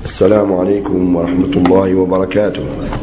السلام عليكم ورحمة الله وبركاته.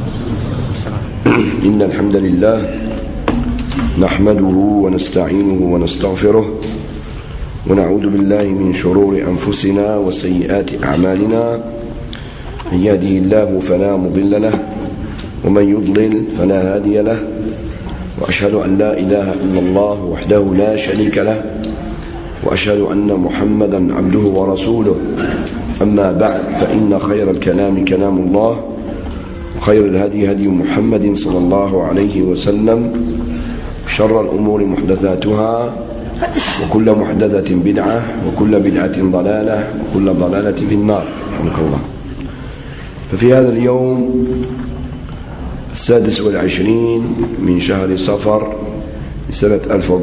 إن الحمد لله نحمده ونستعينه ونستغفره ونعوذ بالله من شرور أنفسنا وسيئات أعمالنا. من يهده الله فلا مضل له ومن يضلل فلا هادي له، وأشهد أن لا إله إلا الله وحده لا شريك له، وأشهد أن محمدا عبده ورسوله. أما بعد، فإن خير الكلام كلام الله، وخير الهدي هدي محمد صلى الله عليه وسلم، وشر الأمور محدثاتها، وكل محدثة بدعة، وكل بدعة ضلالة، وكل ضلالة في النار. رحمك الله. ففي هذا اليوم 26 من شهر صفر سنة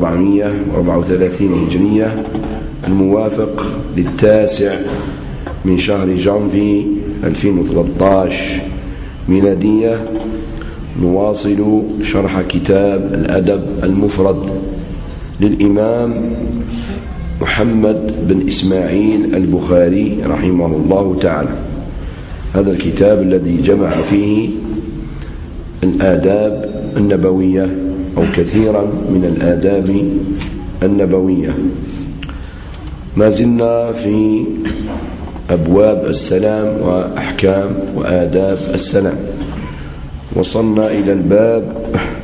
1434 هجرية، الموافق 9 من شهر جانفي 2013 ميلادية، نواصل شرح كتاب الأدب المفرد للإمام محمد بن إسماعيل البخاري رحمه الله تعالى. هذا الكتاب الذي جمع فيه الآداب النبوية أو كثيرا من الآداب النبوية. ما زلنا في أبواب السلام وأحكام وآداب السلام، وصلنا إلى الباب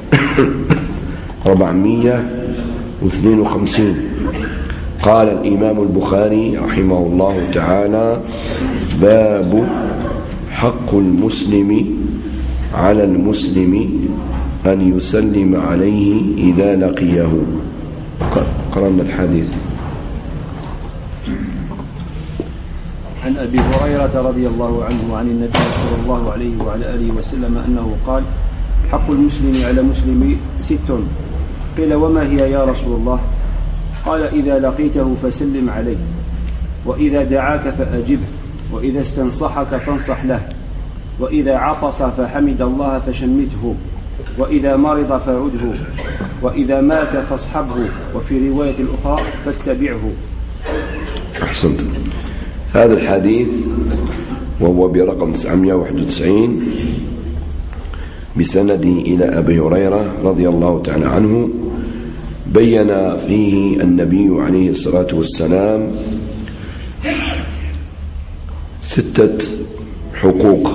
452. قال الإمام البخاري رحمه الله تعالى: باب حق المسلم على المسلم أن يسلم عليه إذا لقيه. قرأنا الحديث. عن أبي هريرة رضي الله عنه عن النبي صلى الله عليه وعلى آله وسلم أنه قال: حق المسلم على المسلم 6. قيل: وما هي يا رسول الله؟ قال: إذا لقيته فسلم عليه، وإذا دعاك فأجبه، وإذا استنصحك فانصح له، وإذا عطس فحمد الله فشمته، وإذا مرض فعده، وإذا مات فاصحبه، وفي رواية الأخرى فاتبعه. أحسنت. هذا الحديث وهو برقم 991 بسنده إلى أبي هريرة رضي الله تعالى عنه، بين فيه النبي عليه الصلاة والسلام 6 حقوق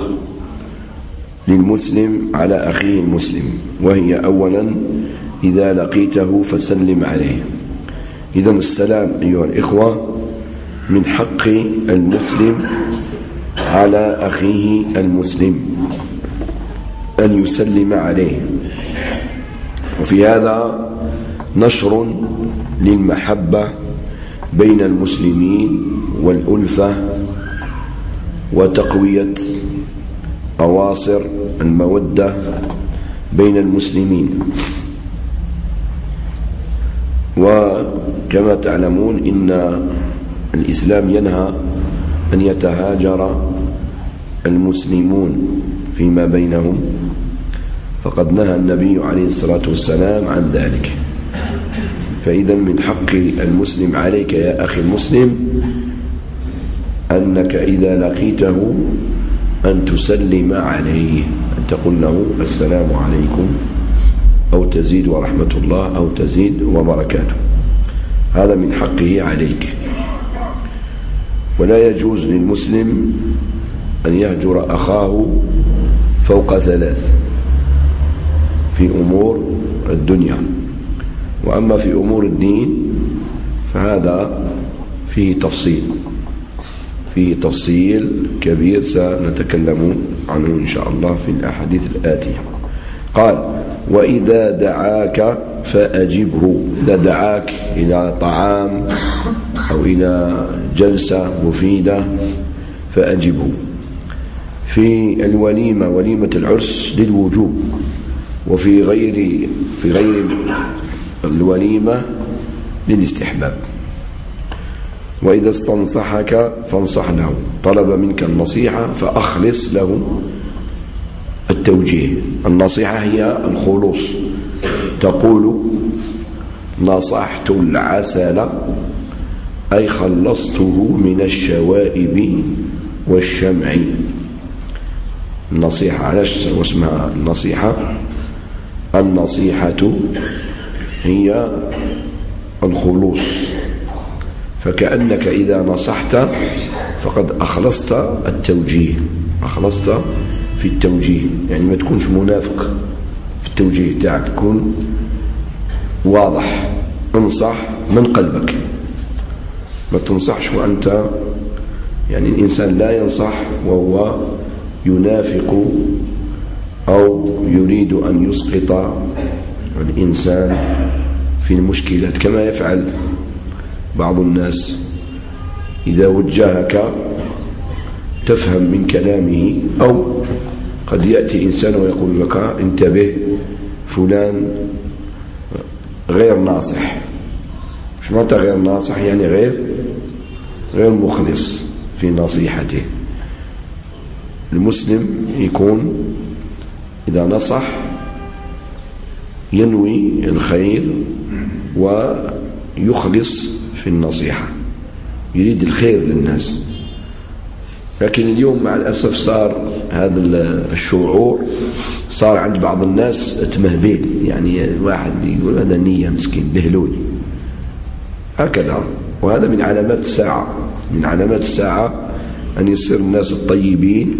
للمسلم على أخيه المسلم، وهي: أولا، إذا لقيته فسلم عليه. إذن السلام أيها الإخوة من حق المسلم على أخيه المسلم أن يسلم عليه، وفي هذا نشر للمحبة بين المسلمين والألفة، وتقوية أواصر المودة بين المسلمين. وكما تعلمون إن الإسلام ينهى أن يتهاجر المسلمون فيما بينهم، فقد نهى النبي عليه الصلاة والسلام عن ذلك. فإذا من حق المسلم عليك يا أخي المسلم أنك إذا لقيته أن تسلم عليه، أن تقول له: السلام عليكم، أو تزيد ورحمة الله، أو تزيد وبركاته. هذا من حقه عليك. ولا يجوز للمسلم أن يهجر أخاه فوق 3 في أمور الدنيا. وأما في أمور الدين فهذا فيه تفصيل كبير سنتكلم عنه إن شاء الله في الأحاديث الآتية. قال: وإذا دعاك فأجبه. إذا دعاك إلى طعام أو إلى جلسة مفيدة فأجبه. في الوليمة، وليمة العرس، للوجوب، وفي غير الوليمة للاستحباب. وإذا استنصحك فانصح له، طلب منك النصيحة فأخلص له التوجيه. النصيحة هي الخلوص. تقول: نصحت العسل أي خلصته من الشوائب والشمع. النصيحة علاش اسمها النصيحة؟ النصيحة هي الخلوص، فكأنك إذا نصحت فقد أخلصت التوجيه، أخلصت في التوجيه، يعني ما تكونش منافق في التوجيه تاعك، تكون واضح، انصح من قلبك، ما تنصحش وأنت يعني الإنسان لا ينصح وهو ينافق أو يريد أن يسقط الإنسان في المشكلات، كما يفعل بعض الناس إذا وجهك تفهم من كلامه، أو قد يأتي إنسان ويقول لك انتبه فلان غير ناصح. مش معنى غير ناصح؟ يعني غير مخلص في نصيحته. المسلم يكون إذا نصح ينوي الخير ويخلص في النصيحة، يريد الخير للناس. لكن اليوم مع الأسف صار هذا الشعور صار عند بعض الناس تمهبيل، يعني الواحد يقول هذا نية مسكين بهلول هكذا. وهذا من علامات الساعة، من علامات الساعة أن يصير الناس الطيبين،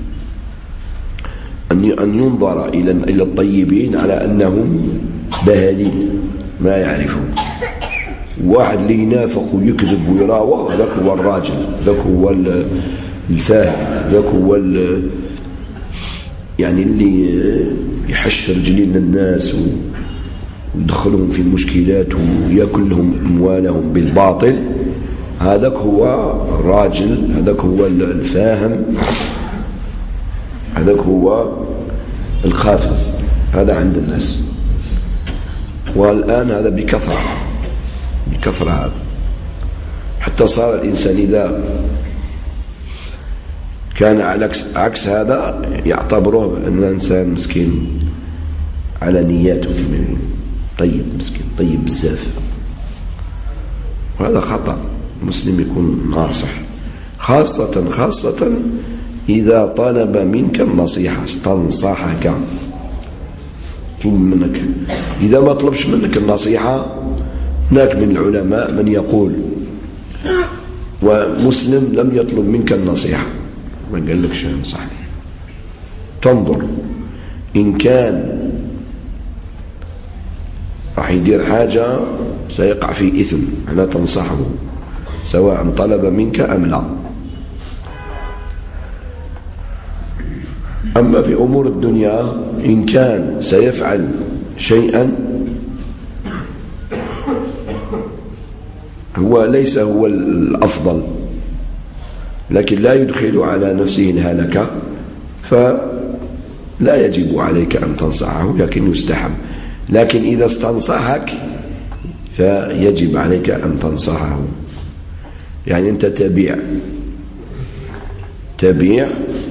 أن ينظر إلى الطيبين على أنهم بهالين ما يعرفون. واحد اللي ينافق ويكذب ويراوغ ذاك هو الراجل، ذاك هو الفاهم، ذاك هو يعني اللي يحش رجلين الناس ويدخلهم في المشكلات ويأكل لهم أموالهم بالباطل. هذاك هو الراجل، هذاك هو الفاهم، هذاك هو القافز. هذا عند الناس، والآن هذا بكثرة هذا، حتى صار الإنسان إذا كان على عكس هذا يعتبره أن الإنسان مسكين على نياته، طيب مسكين طيب بزاف. وهذا خطأ. المسلم يكون ناصح، خاصة إذا طلب منك النصيحة، استنصحك منك. إذا ما طلبش منك النصيحة، هناك من العلماء من يقول ومسلم لم يطلب منك النصيحة، ما قال لكش انصحني، تنظر إن كان راح يدير حاجة سيقع في إثم، أنا تنصحه سواء طلب منك أم لا. أما في أمور الدنيا إن كان سيفعل شيئا هو ليس هو الأفضل، لكن لا يدخل على نفسه الهلكة، فلا يجب عليك أن تنصحه، لكن يستحب. لكن إذا استنصحك فيجب عليك أن تنصحه. يعني أنت تبيع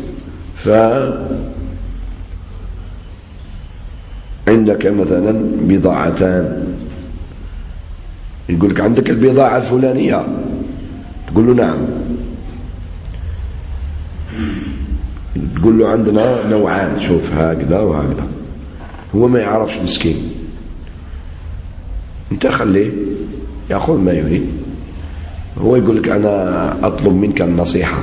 عندك مثلا بضاعتان، يقول لك عندك البضاعة الفلانية، تقول له نعم، تقول له عندنا نوعان، شوف هكذا وهكذا. هو ما يعرفش مسكين، انت خليه يأخذ ما يريد. هو يقول لك أنا أطلب منك النصيحة،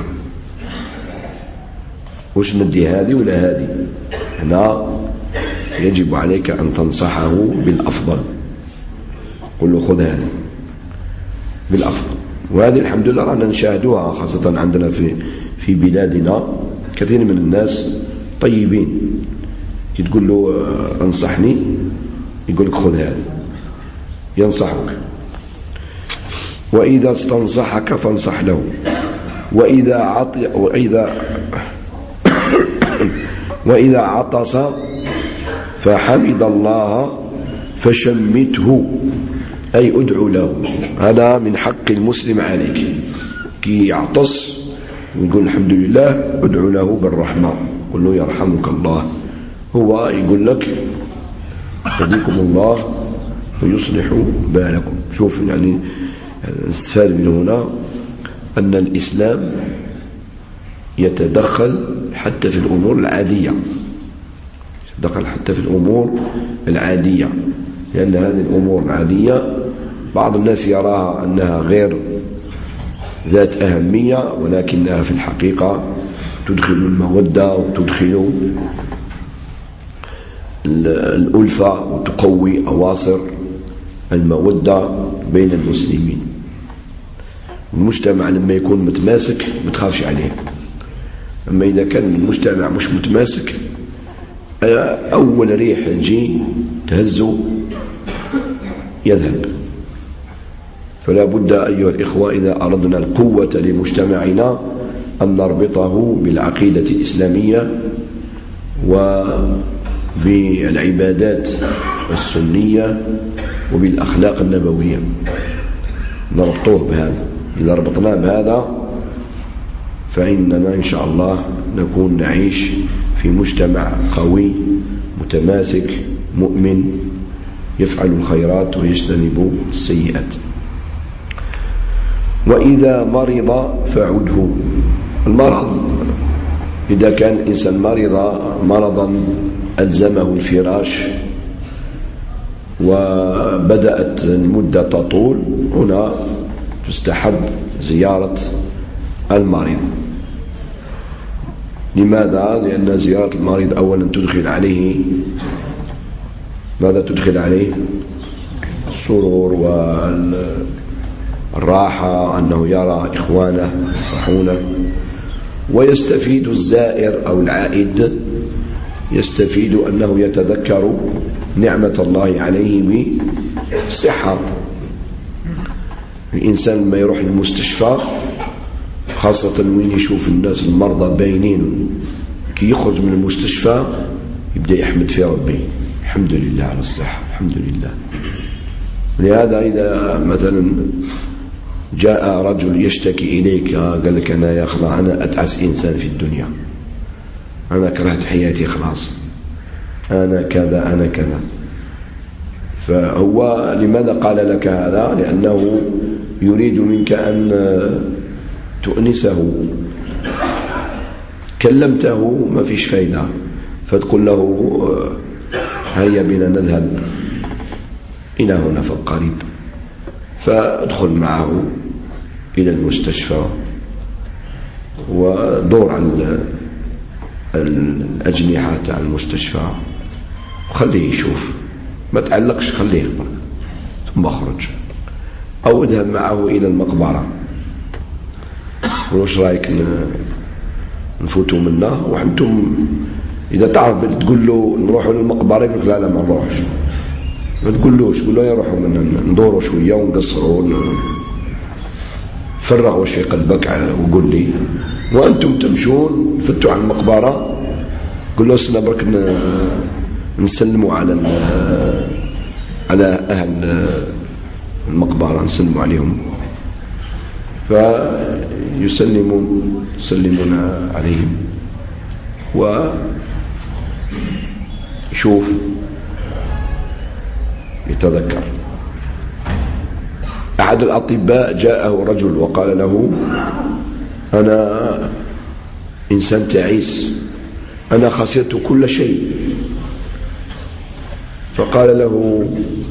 وش ندي هذه ولا هذه؟ هنا يجب عليك أن تنصحه بالأفضل، قل له خذ هذه بالأفضل. وهذه الحمد لله رانا نشاهدوها، خاصة عندنا في بلادنا كثير من الناس طيبين، تقول له انصحني يقول لك خذ هذه، ينصحك. وإذا استنصحك فانصح له، وإذا عطس فحمد الله فشمته، أي ادعو له. هذا من حق المسلم عليك، كي يعطس ويقول الحمد لله ادعو له بالرحمة، قل له يرحمك الله. هو يقول لك يهديكم الله ويصلح بالكم. شوف يعني نستفاد من هنا أن الإسلام يتدخل حتى في الأمور العادية، يتدخل حتى في الأمور العادية، لأن هذه الأمور العادية بعض الناس يراها أنها غير ذات أهمية، ولكنها في الحقيقة تدخل المودة وتدخل الألفة وتقوي أواصر المودة بين المسلمين. المجتمع لما يكون متماسك ما تخافش عليه، أما إذا كان المجتمع مش متماسك أول ريح تجي تهزه يذهب. فلا بد أيها الإخوة إذا أردنا القوة لمجتمعنا أن نربطه بالعقيدة الإسلامية وبالعبادات السنية وبالأخلاق النبوية، نربطوه بهذا. إذا ربطناه بهذا فإننا إن شاء الله نكون نعيش في مجتمع قوي متماسك مؤمن يفعل الخيرات ويجتنب السيئات. وإذا مرض فعده. المرض إذا كان الإنسان مرض مرضا ألزمه الفراش وبدأت المدة تطول، هنا تستحب زيارة المريض. لماذا؟ لأن زيارة المريض أولا تدخل عليه ماذا؟ تدخل عليه السرور والراحة، أنه يرى إخوانه يصحونه، ويستفيد الزائر أو العائد يستفيد أنه يتذكر نعمة الله عليه بالصحة. الإنسان ما يروح المستشفى خاصة وين يشوف الناس المرضى باينين، كي يخرج من المستشفى يبدأ يحمد في ربي، الحمد لله على الصحة، الحمد لله. لهذا إذا مثلا جاء رجل يشتكي إليك قال لك أنا يا أخي أنا أتعس إنسان في الدنيا، أنا كرهت حياتي خلاص، أنا كذا أنا كذا، فهو لماذا قال لك هذا؟ لأنه يريد منك أن تؤنسه. كلمته ما فيش فايدة، فتقول له هيا بنا نذهب إلى هنا في القريب، فادخل معه إلى المستشفى ودور على الأجنحة تاع المستشفى وخليه يشوف، ما تعلقش، خليه يخبر ثم اخرج. أو اذهب معه إلى المقبرة، وش رايك نفوتوا منا؟ وانتم إذا تعرف تقول له نروحوا للمقبرة يقول لك لا ما نروحش، ما تقولوش، قول له يروحوا منا ندوروا شوية ونقصروا فرغ وشي قلبك وقول لي. وأنتم تمشون فتوا على المقبرة قل له سنا برك نسلموا على أهل المقبرة، نسلموا عليهم، فيسلمون عليهم ويشوف يتذكر. أحد الأطباء جاءه رجل وقال له أنا إنسان تعيس، أنا خسرت كل شيء. فقال له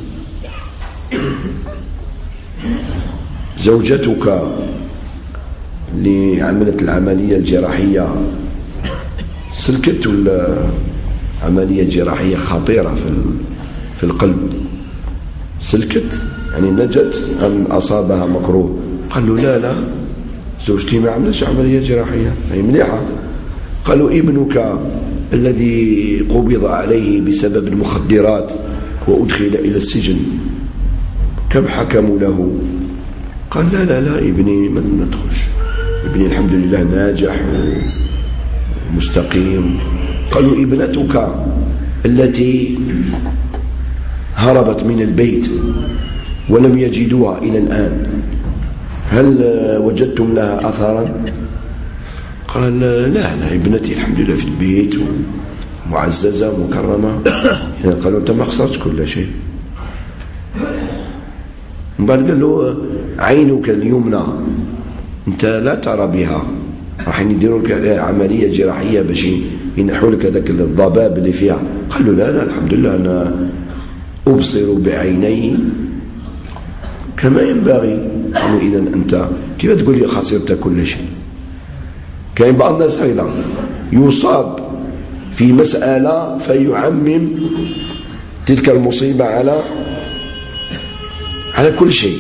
زوجتك اللي عملت العملية الجراحية سلكت، ولا عملية جراحية خطيرة في القلب سلكت يعني نجت أم أصابها مكروه؟ قال له لا زوجتي ما عملتش عملية جراحية، هي مليحة. قالوا ابنك الذي قبض عليه بسبب المخدرات وأدخل إلى السجن كم حكموا له؟ قال لا ابني من ندخلش، ابني الحمد لله ناجح ومستقيم. قالوا ابنتك التي هربت من البيت ولم يجدوها إلى الآن هل وجدتم لها أثرا؟ قال لا ابنتي الحمد لله في البيت معززة مكرمة. قالوا أنت ما خسرت كل شيء. بعد قال له عينك اليمنى أنت لا ترى بها، راح يديروا لك عملية جراحية باش ينحوا لك هذاك الضباب اللي فيها. قال له لا الحمد لله أنا أبصر بعيني كما ينبغي. قالوا إذا أنت كيف تقول لي خسرت كل شيء؟ كاين بعض الناس أيضا يصاب في مسألة فيعمم تلك المصيبة على كل شيء.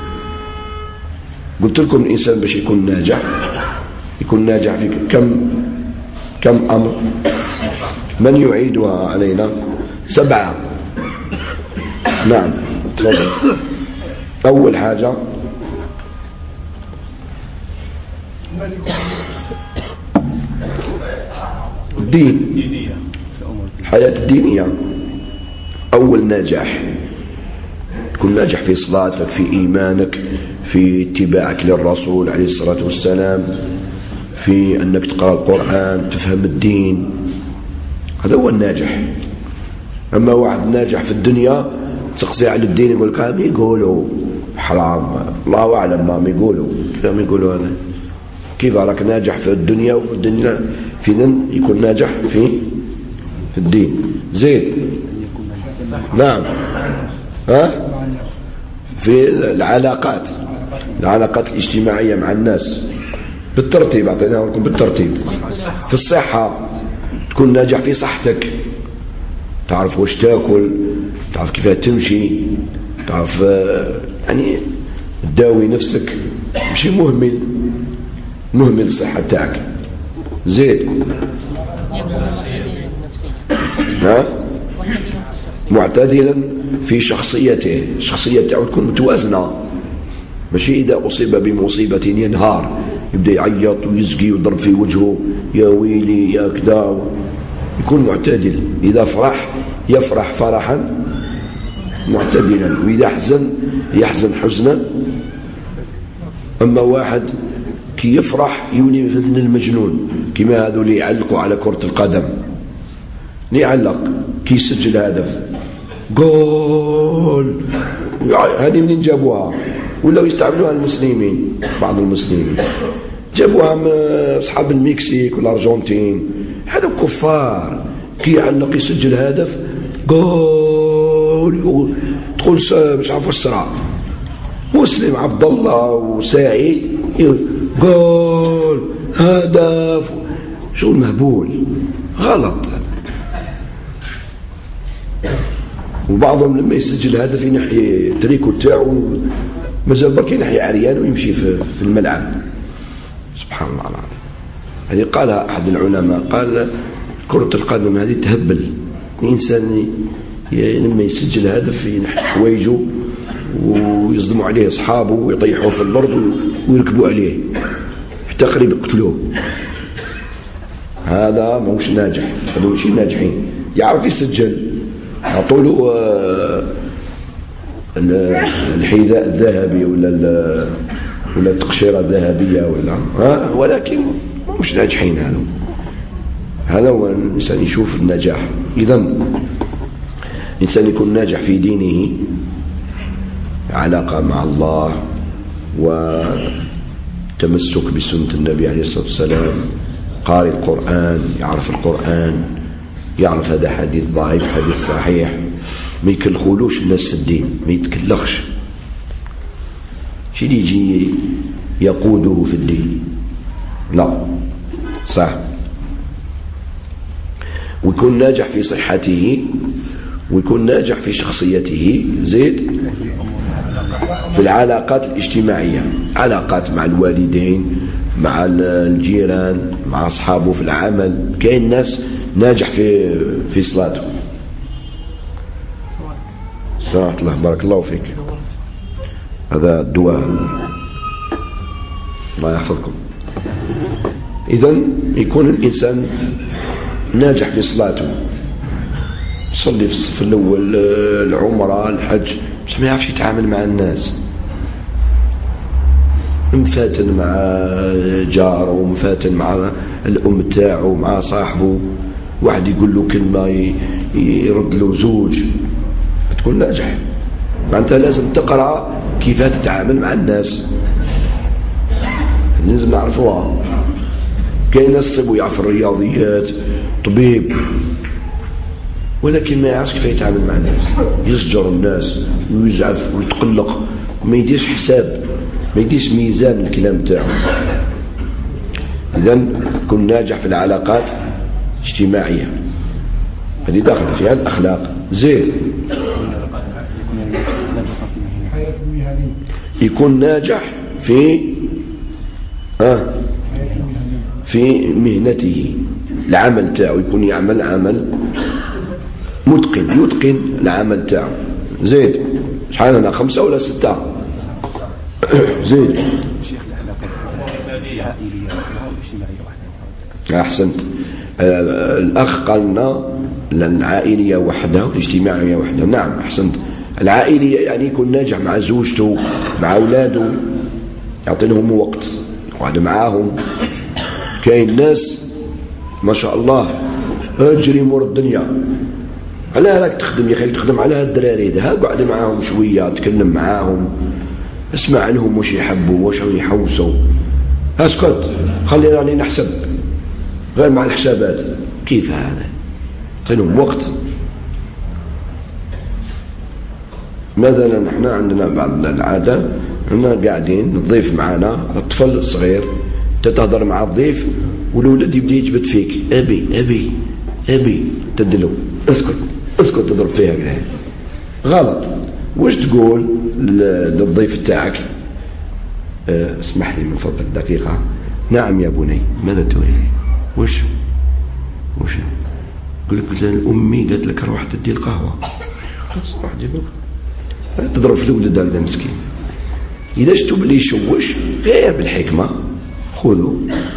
قلت لكم الإنسان باش يكون ناجح في كم أمر. من يعيدها علينا؟ 7. نعم. أول حاجة الدين، الحياة الدينية. أول ناجح تكون ناجح في صلاتك، في إيمانك، في اتباعك للرسول عليه الصلاة والسلام، في أنك تقرأ القرآن، تفهم الدين. هذا هو الناجح. أما واحد ناجح في الدنيا تقصي على الدين يقول لك ما يقولوا حرام، الله أعلم ما يقولوا هذا. كيف راك ناجح في الدنيا وفي الدنيا في ذن يكون ناجح في الدين؟ زين. نعم. في العلاقات الاجتماعية مع الناس بالترتيب، أعطيناها لكم بالترتيب. في الصحة تكون ناجح في صحتك، تعرف واش تاكل، تعرف كيف تمشي، تعرف يعني تداوي نفسك، ماشي مهمل الصحة تاعك. زين. معتدلا في شخصيته، الشخصية تاعو تكون متوازنة، ماشي إذا أصيب بمصيبة ينهار يبدأ يعيط ويزقي ويضرب في وجهه يا ويلي يا كذا. يكون معتدل. إذا يفرح فرحا معتدلا، وإذا يحزن حزنا. أما واحد كي يفرح يولي مثل المجنون، كما هذو اللي يعلقوا على كرة القدم، يعلق كي يسجل هدف جول، هذه منين جابوها؟ ولا يستعملوها المسلمين، بعض المسلمين جابوها من أصحاب المكسيك والأرجنتين. هذا كفار كي يعلق يسجل هدف جول تقول مش عارف السرعة. مسلم عبد الله وسعيد جول هدف، شو المهبول غلط. وبعضهم لما يسجل هدف ينحي تريكو تاعو، مازال برك ينحي عريان ويمشي في الملعب. سبحان الله العظيم. هذه قالها أحد العلماء، قال كرة القدم هذه تهبل. الإنسان لما يسجل هدف ينحي حوايجه ويصدموا عليه أصحابه ويطيحوا في الأرض ويركبوا عليه حتى قريب يقتلوه. هذا موش ناجح، هذا ماشي ناجحين. يعرف يسجل، أعطوا له الحذاء الذهبي ولا التقشيرة الذهبية ولكن مش ناجحين. هذا هو الإنسان يشوف النجاح. إذن الإنسان يكون ناجح في دينه، علاقة مع الله وتمسك بسنة النبي عليه الصلاة والسلام، قارئ القرآن، يعرف القرآن، يعرف هذا حديث ضعيف حديث صحيح، ما يكلخولوش الناس في الدين، ما يتكلخش شي اللي يجي يقوده في الدين، لا صح. ويكون ناجح في صحته، ويكون ناجح في شخصيته. زيد في العلاقات الاجتماعية، علاقات مع الوالدين، مع الجيران، مع أصحابه في العمل. كاين ناس ناجح في صلاته. صلاة الله، بارك الله فيك. هذا الدعاء، الله يحفظكم. إذن يكون الإنسان ناجح في صلاته، يصلي في الصف الأول، العمرة، الحج، بس ما يعرفش يتعامل مع الناس، مفاتن مع جاره ومفاتن مع الأم تاعه مع صاحبه، واحد يقول له كلمة يرد له زوج. تكون ناجح. أنت لازم تقرأ كيف تتعامل مع الناس، لازم نعرفوها. كاين ناس تصيبوا يعرف الرياضيات، طبيب، ولكن ما يعرفش كيف يتعامل مع الناس، يزجر الناس ويزعف ويتقلق، ما يديرش حساب، ما يديرش ميزان الكلام تاعو. إذن كن ناجح في العلاقات الاجتماعية، هذه داخل فيها الأخلاق. زين يكون ناجح في مهنته، العمل تاعو يكون يعمل عمل متقن، يتقن العمل تاعو. زيد شحال هنا 5 ولا 6؟ زيد أحسنت. الأخ قال لنا العائلية وحدها والاجتماعية وحدها. نعم أحسنت. العائلية يعني يكون ناجح مع زوجته، مع أولاده، يعطي لهم وقت، يقعد معاهم. كاين ناس ما شاء الله اجري مور الدنيا، على راك تخدم يا اخي، تخدم على الدراري ده، قعد معاهم شويه، تكلم معاهم، اسمع عنهم واش يحبوا، واش يحوسوا. اسكت، خلي راني نحسب غير مع الحسابات. كيف هذا؟ عطيهم وقت. مثلا احنا عندنا بعض العاده، هنا قاعدين الضيف معنا، الطفل صغير، تتهضر مع الضيف والولد يبدا يجبد فيك، ابي ابي ابي، تدلو اسكت اسكت، تضرب فيها كذا، غلط. واش تقول للضيف تاعك؟ اسمح لي من فضلك دقيقه. نعم يا بني، ماذا تريد؟ وش يقول لك امي قالت لك روح تدي القهوه، روح جيب القهوه. تضرب في الولد هذا مسكين. اذا شفتوا بلي يشوش غير بالحكمه خذوا.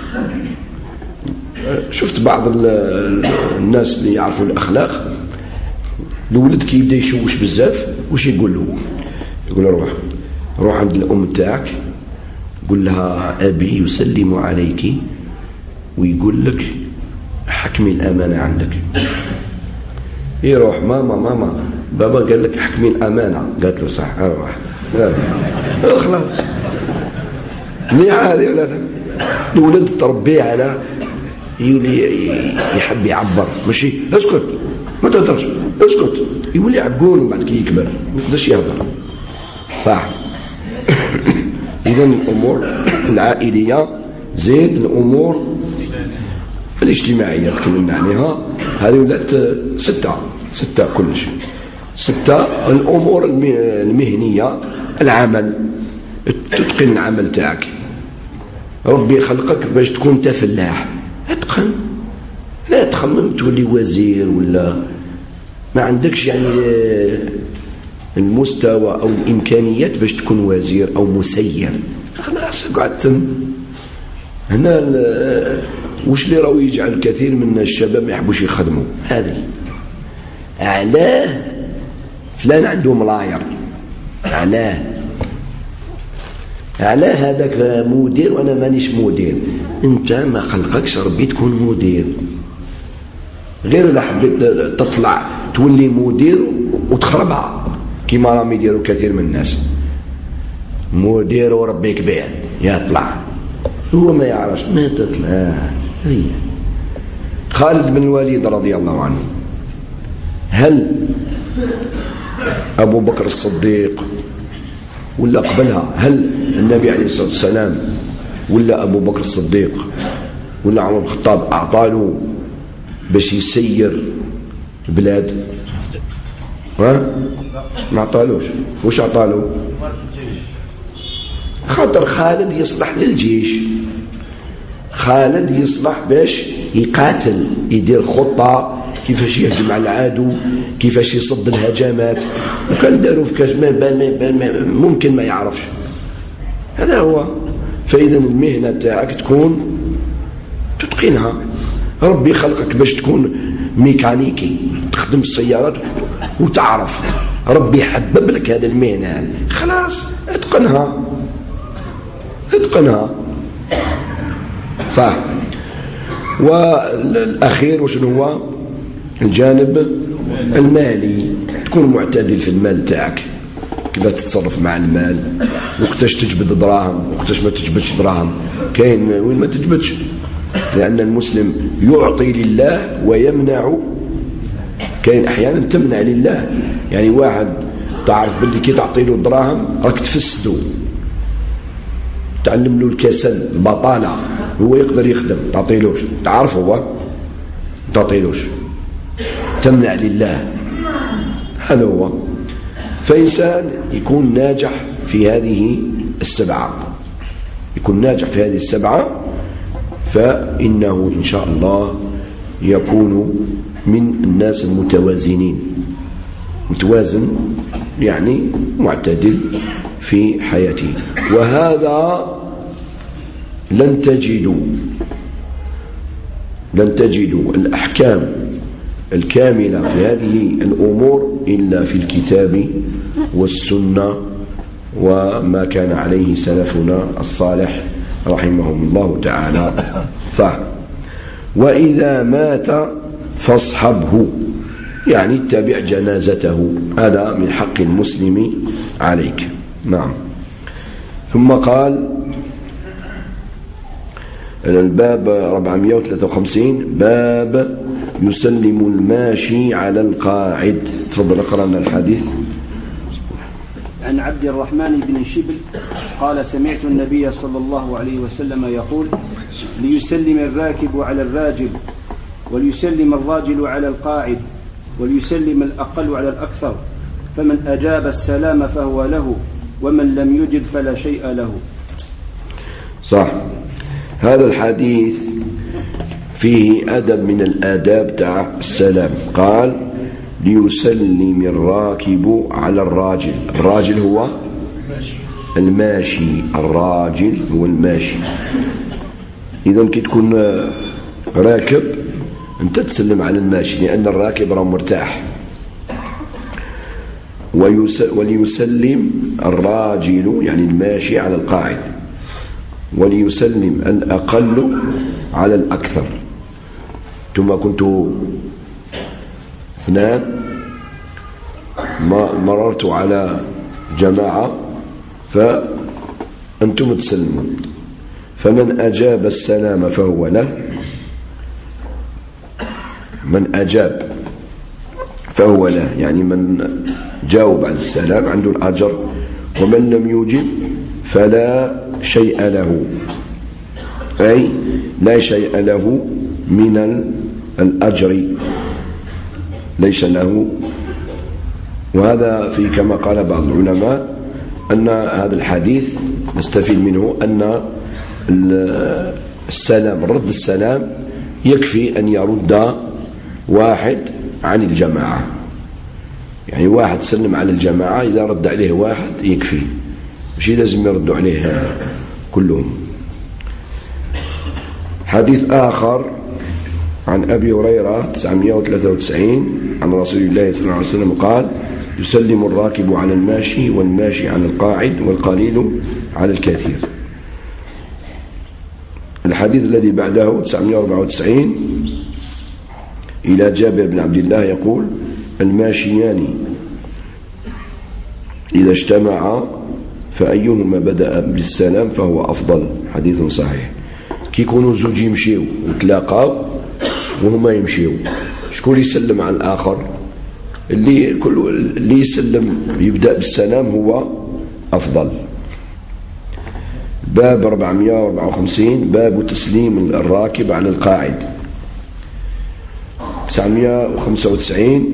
شفت بعض الناس اللي يعرفوا الاخلاق، الولد كي يبدا يشوش بزاف واش يقول له؟ يقول له روح عند الام تاعك، قول لها ابي يسلم عليك ويقول لك حكمي الامانه عندك. يروح ماما بابا قال لك حكمي الامانه، قالت له صح، اروح خلاص. مليحه هذه ولا لا؟ الولد تربيه على يولي يحب يعبر، ماشي اسكت ما تهدرش، اسكت، يولي عقول بعد كي يكبر ما يقدرش يهضر، صح. اذا الامور العائليه زيد الامور الاجتماعيه تكلمنا عليها، هذه ولات 6 كل شيء. 6 الامور المهنيه، العمل، تتقن العمل تاعك. ربي خلقك باش تكون انت فلاح، اتقن، لا تخمم تولي وزير ولا ما عندكش يعني المستوى او الامكانيات باش تكون وزير او مسير. خلاص قعدت ثم هنا. وش اللي راهو يجعل كثير من الشباب ما يحبوش يخدموا؟ هذه علاه فلان عنده ملاير، علاه هذاك مدير وانا مانيش مدير. انت ما خلقكش ربي تكون مدير، غير اذا حبيت تطلع تولي مدير وتخربها كما راهم يديروا كثير من الناس. مدير وربي كبير يطلع، هو ما يعرفش ما تطلع. خالد بن الوليد رضي الله عنه، هل أبو بكر الصديق ولا قبلها؟ هل النبي عليه الصلاة والسلام ولا أبو بكر الصديق ولا عمر بن الخطاب أعطاله باش يسير البلاد؟ ما أعطالوش. وش أعطاله؟ خاطر خالد يصلح للجيش، خالد يصلح باش يقاتل، يدير خطة كيفاش يهجم على العدو، كيفاش يصد الهجمات. وكان داروا في كاش ممكن ما يعرفش. هذا هو. فإذا المهنة تاعك تكون تتقنها. ربي خلقك باش تكون ميكانيكي، تخدم السيارات وتعرف. ربي حبب لك هذا المهنة، خلاص اتقنها صح. والأخير وشنو هو؟ الجانب المالي، تكون معتدل في المال تاعك، كيف تتصرف مع المال، وقتاش تجبد دراهم وقتاش ما تجبدش دراهم. كاين وين ما تجبدش، لأن المسلم يعطي لله ويمنع. كاين أحيانا تمنع لله، يعني واحد تعرف باللي كي تعطي له دراهم راك تفسدو، تعلم له الكسل البطالة، هو يقدر يخدم تعطيلوش، تعرف هو تعطيلوش، تمنع لله. هذا هو. فإنسان يكون ناجح في هذه السبعة، يكون ناجح في هذه السبعة، فإنه إن شاء الله يكون من الناس المتوازنين. متوازن يعني معتدل في حياته. وهذا لن تجدوا الأحكام الكاملة في هذه الأمور إلا في الكتاب والسنة وما كان عليه سلفنا الصالح رحمهم الله تعالى. وإذا مات فاصحبه، يعني اتبع جنازته، هذا من حق المسلم عليك. نعم. ثم قال الباب 453 باب يسلم الماشي على القاعد. تفضل اقرأ لنا الحديث. عن عبد الرحمن بن شبل قال سمعت النبي صلى الله عليه وسلم يقول ليسلم الراكب على الراجل، وليسلم الراجل على القاعد، وليسلم الأقل على الأكثر، فمن أجاب السلام فهو له، ومن لم يجب فلا شيء له. صح. هذا الحديث فيه أدب من الآداب تاع السلام. قال ليسلم الراكب على الراجل. الراجل هو الماشي، الراجل هو الماشي. إذا كي تكون راكب أنت تسلم على الماشي، لأن الراكب راه مرتاح. وليسلم الراجل يعني الماشي على القاعد، وليسلم الأقل على الأكثر. ثم كنت اثنان مررت على جماعة فأنتم تسلمون، فمن أجاب السلام فهو له، من أجاب فهو له يعني من جاوب على السلام عنده الأجر، ومن لم يجب فلا شيء له، أي لا شيء له من الأجر، ليس له. وهذا في كما قال بعض العلماء أن هذا الحديث نستفيد منه أن السلام، رد السلام يكفي أن يرد واحد عن الجماعة، يعني واحد سلم على الجماعة إذا رد عليه واحد يكفي، مش لازم يردوا عليه كلهم. حديث آخر عن أبي هريرة 993 عن رسول الله صلى الله عليه وسلم قال يسلم الراكب على الماشي، والماشي على القاعد، والقليل على الكثير. الحديث الذي بعده 994 إلى جابر بن عبد الله يقول الماشيان إذا اجتمعا فأيهما بدأ بالسلام فهو أفضل. حديث صحيح. كي يكونوا زوج يمشيو وتلاقاو وهما يمشيو، شكون يسلم على الآخر؟ اللي يسلم يبدأ بالسلام هو أفضل. باب 454 باب تسليم الراكب على القاعد. 995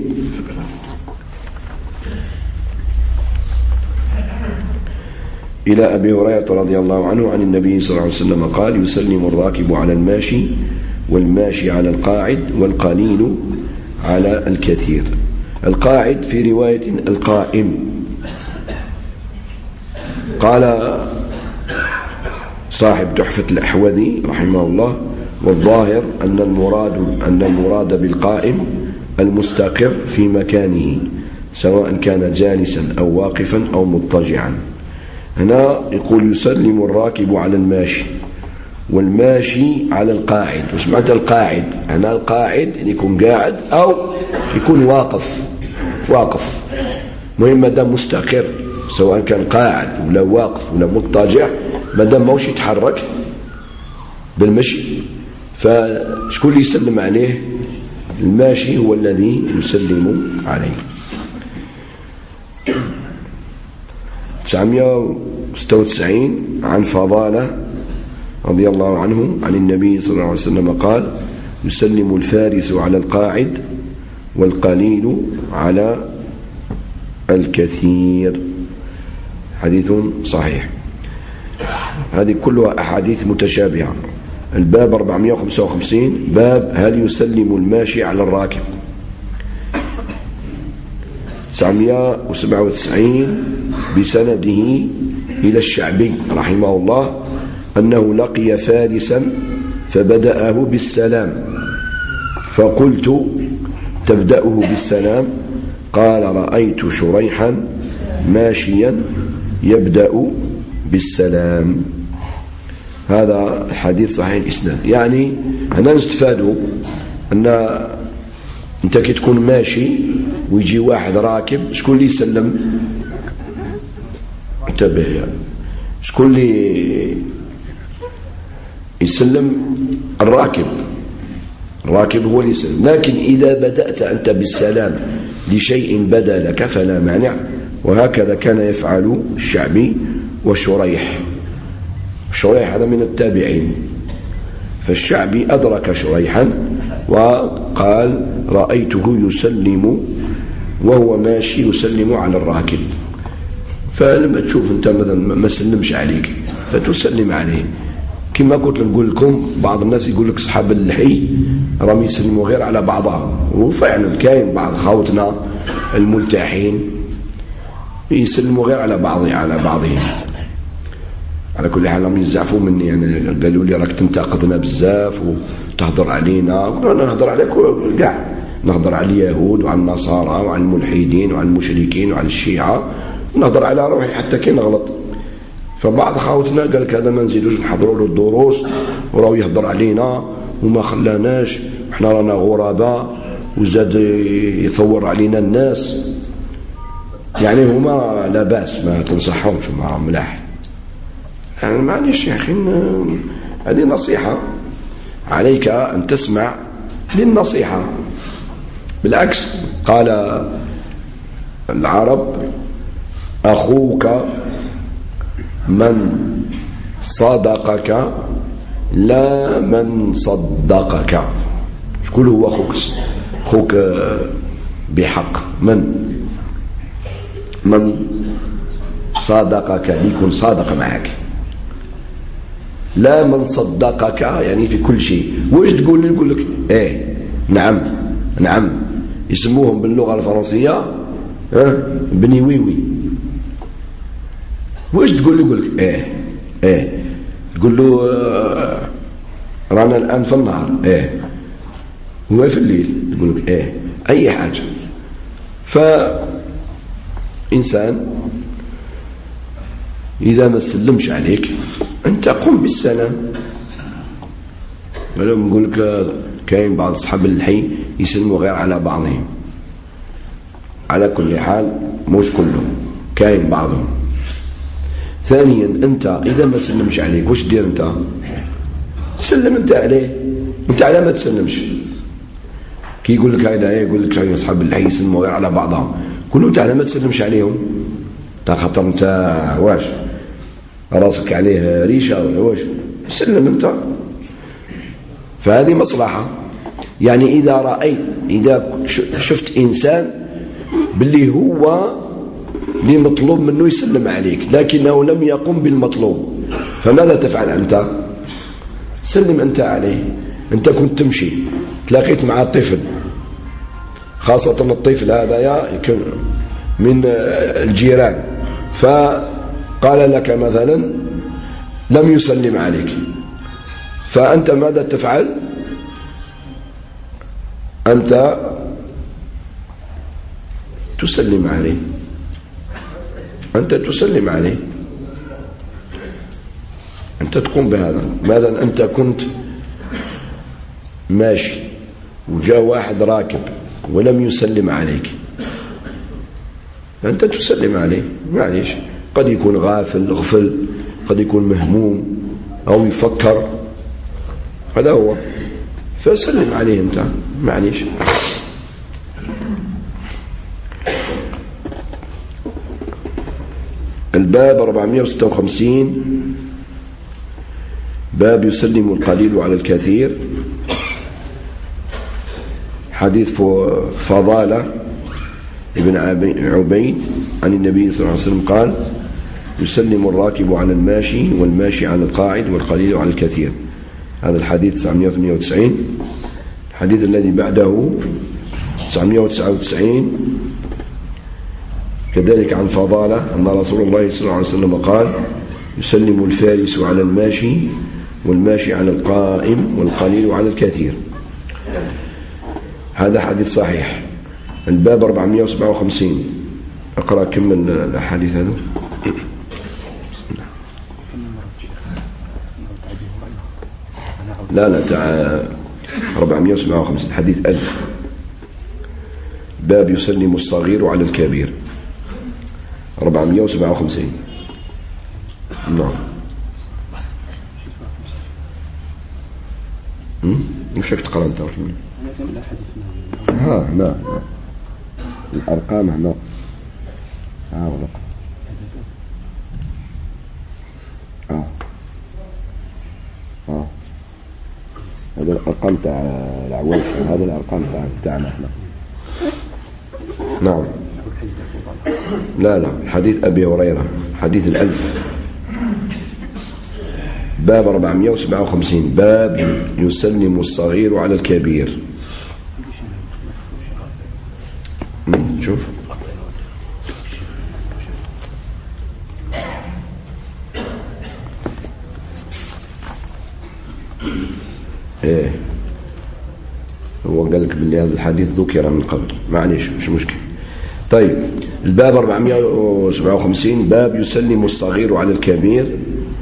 إلى أبي هريرة رضي الله عنه عن النبي صلى الله عليه وسلم قال يسلم الراكب على الماشي، والماشي على القاعد، والقليل على الكثير. القاعد في رواية القائم. قال صاحب تحفة الأحوذي رحمه الله والظاهر أن المراد بالقائم المستقر في مكانه سواء كان جالسا أو واقفا أو مضطجعا. هنا يقول يسلم الراكب على الماشي، والماشي على القاعد. وسمعت القاعد هنا القاعد يكون قاعد أو يكون واقف، مهم مادام مستقر سواء كان قاعد ولا واقف ولا مضطجع، مادام موش يتحرك بالمشي فشكون اللي يسلم عليه؟ الماشي هو الذي يسلم عليه. 996 عن فضالة رضي الله عنه عن النبي صلى الله عليه وسلم قال: يسلم الفارس على القاعد والقليل على الكثير. حديث صحيح. هذه كلها أحاديث متشابهة. الباب 455 باب هل يسلم الماشي على الراكب. 997 بسنده إلى الشعبي رحمه الله أنه لقي فارسا فبدأه بالسلام فقلت: تبدأه بالسلام؟ قال: رأيت شريحا ماشيا يبدأ بالسلام. هذا الحديث صحيح الإسناد. يعني هنا نستفادوا أن أنت كي تكون ماشي ويجي واحد راكب، شكون اللي يسلم؟ انتبه يعني. شكون اللي يسلم؟ الراكب هو اللي يسلم. لكن إذا بدأت أنت بالسلام لشيء بدا لك فلا مانع. وهكذا كان يفعل الشعبي والشريح. الشريح هذا من التابعين، فالشعبي أدرك شريحا وقال: رأيته يسلم وهو ماشي يسلم على الراكب. فلما تشوف أنت مثلا ما سلمش عليك فتسلم عليه. كما قلت نقول لكم بعض الناس يقول لك صحاب اللحي راهم يسلموا غير على بعضهم، وفعلا كاين بعض خاوتنا الملتحين يسلموا غير على بعضهم. على كل حال هم يزعفوا مني، يعني قالوا لي راك تنتقدنا بزاف وتهضر علينا. انا نهضر عليك كاع، نهضر على اليهود وعلى النصارى وعلى الملحدين وعلى المشركين وعلى الشيعة، نهضر على روحي حتى كي نغلط. فبعض خاوتنا قال لك هذا ما نزيدوش نحضروا له الدروس وراو يهضر علينا وما خلاناش، احنا رانا غرباء، وزاد يثور علينا الناس. يعني هما لا باس، ما تنصحهمش، هما ملاح. يعني معليش يا أخي، هذه نصيحة عليك أن تسمع للنصيحة. بالعكس قال العرب: أخوك من صدقك لا من صدقك. شكون هو أخوك بحق؟ من صدقك، ليكون صادق معك. لا من صدقك يعني في كل شيء. واش تقول لي؟ نقول لك نعم. يسموهم باللغة الفرنسية بني ويوي. واش تقول لي؟ يقول لك تقول له رانا الآن في النهار، هو في الليل تقول لك أي حاجة. فإنسان إذا ما سلمش عليك أنت قم بالسلام. ولو نقول لك كاين بعض أصحاب الحي يسلموا غير على بعضهم. على كل حال مش كلهم، كاين بعضهم. ثانيا أنت إذا ما سلمش عليك واش دير أنت؟ سلم أنت عليه. أنت على ما تسلمش كي يقول لك هذا يقول لك أصحاب الحي يسلموا غير على بعضهم، قول له أنت على ما تسلمش عليهم؟ خاطر أنت واش راسك عليه ريشة ولا واش؟ سلم أنت. فهذه مصلحة. يعني إذا شفت إنسان باللي هو اللي مطلوب منه يسلم عليك لكنه لم يقم بالمطلوب، فماذا تفعل أنت؟ سلم أنت عليه. أنت كنت تمشي تلاقيت مع طفل، خاصة الطفل هذا يكون من الجيران، فقال لك مثلا لم يسلم عليك، فأنت ماذا تفعل؟ أنت تسلم عليه. أنت تسلم عليه، أنت تقوم بهذا. ماذا أنت كنت ماشي وجاء واحد راكب ولم يسلم عليك، أنت تسلم عليه. معليش، قد يكون غفل، قد يكون مهموم أو يفكر، هذا هو. فسلم عليه أنت معليش. الباب 456 باب يسلم القليل على الكثير. حديث فضالة ابن عبيد عن النبي صلى الله عليه وسلم قال يسلم الراكب على الماشي والماشي على القاعد والقليل على الكثير. هذا الحديث 998. الحديث الذي بعده 999 كذلك عن فضالة أن رسول الله صلى الله عليه وسلم قال يسلم الفارس على الماشي والماشي على القائم والقليل على الكثير. هذا حديث صحيح. الباب 457 أقرأ كم الأحاديث هذا. لا 457 حديث 1000. باب يسلم الصغير على الكبير 457. نعم. وش تقرأ أنت؟ هنا الأرقام هنا ورقم هذا الأرقام تاع العواش، هذا الأرقام تاعنا احنا. نعم. لا حديث أبي هريرة حديث 1000. باب 457 باب يسلم الصغير على الكبير. شوف هو قال لك باللي هذا الحديث ذكر من قبل، معليش مش مشكلة. طيب الباب 457 باب يسلم الصغير على الكبير.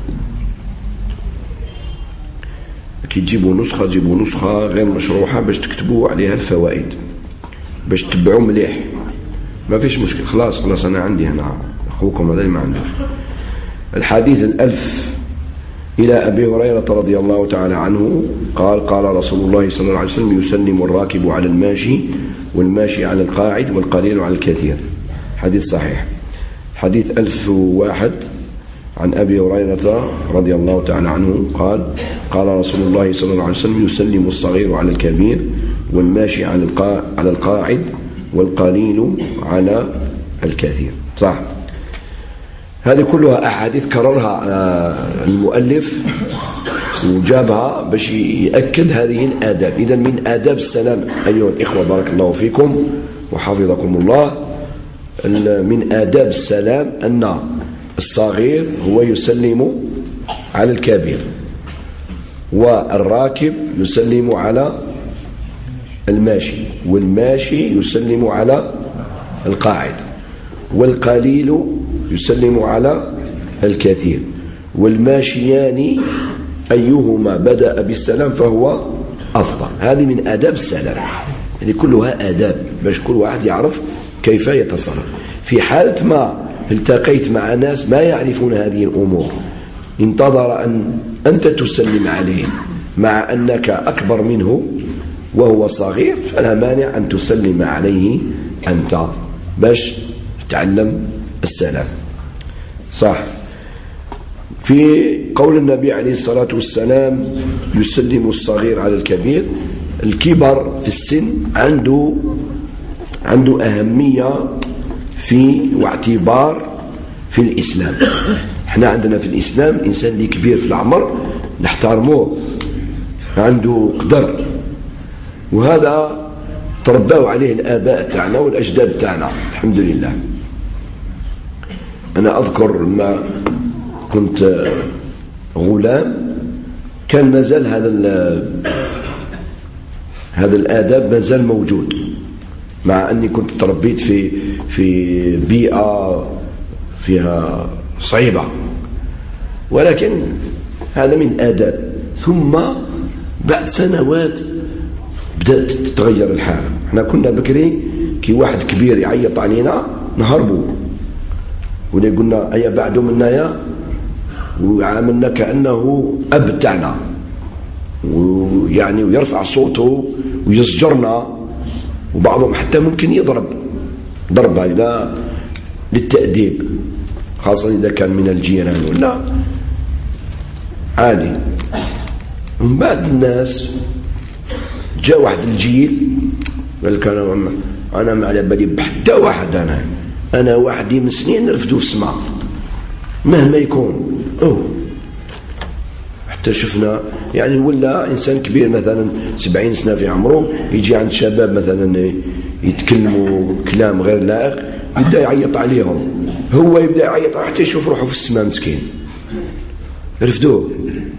كي تجيبوا نسخة غير مشروحة باش تكتبوا عليها الفوائد باش تتبعوا مليح، ما فيش مشكل. خلاص أنا عندي هنا أخوكم هذا ما عندوش. الحديث 1000 إلى أبي هريرة رضي الله تعالى عنه قال قال رسول الله صلى الله عليه وسلم يسلم الراكب على الماشي والماشي على القاعد والقليل على الكثير. حديث صحيح. حديث 1001 عن أبي هريرة رضي الله تعالى عنه قال قال رسول الله صلى الله عليه وسلم يسلم الصغير على الكبير والماشي على القاعد والقليل على الكثير. صح. هذه كلها أحاديث كررها المؤلف وجابها باش يأكد هذه الآداب. إذا من آداب السلام أيها الإخوة بارك الله فيكم وحفظكم الله، من آداب السلام أن الصغير هو يسلم على الكبير، والراكب يسلم على الماشي، والماشي يسلم على القاعد، والقليل يسلم على الكثير، والماشيان أيهما بدأ بالسلام فهو أفضل. هذه من آداب السلام. يعني كلها آداب باش كل واحد يعرف كيف يتصرف. في حالة ما التقيت مع ناس ما يعرفون هذه الأمور انتظر أن أنت تسلم عليه مع أنك أكبر منه وهو صغير، فلا مانع أن تسلم عليه أنت باش تعلم السلام. صح. في قول النبي عليه الصلاة والسلام يسلم الصغير على الكبير، الكبر في السن عنده أهمية في واعتبار في الإسلام. احنا عندنا في الإسلام الإنسان اللي كبير في العمر نحترموه، عنده قدر، وهذا تربوا عليه الآباء تاعنا والأجداد تاعنا الحمد لله. أنا أذكر لما كنت غلام كان مازال هذا الآداب مازال موجود، مع أني كنت تربيت في بيئة فيها صعيبة، ولكن هذا من آداب. ثم بعد سنوات بدأت تتغير الحال. احنا كنا بكري كي واحد كبير يعيط علينا نهربوا، ولا قلنا أي بعد منايا، وعاملنا كأنه أب تاعنا، ويعني ويرفع صوته ويزجرنا، وبعضهم حتى ممكن يضرب ضربة إلى للتأديب، خاصة إذا كان من الجيران ولا عادي. من بعد الناس جاء واحد الجيل قال لك أنا ما على بالي بحتى واحد، أنا وحدي من سنين نرفدو في السماء مهما يكون. حتى شفنا يعني ولا إنسان كبير مثلا 70 سنة في عمره يجي عند شباب مثلا يتكلموا كلام غير لائق، يبدأ يعيط عليهم، هو يبدأ يعيط حتى يشوف روحه في السماء مسكين. رفدوه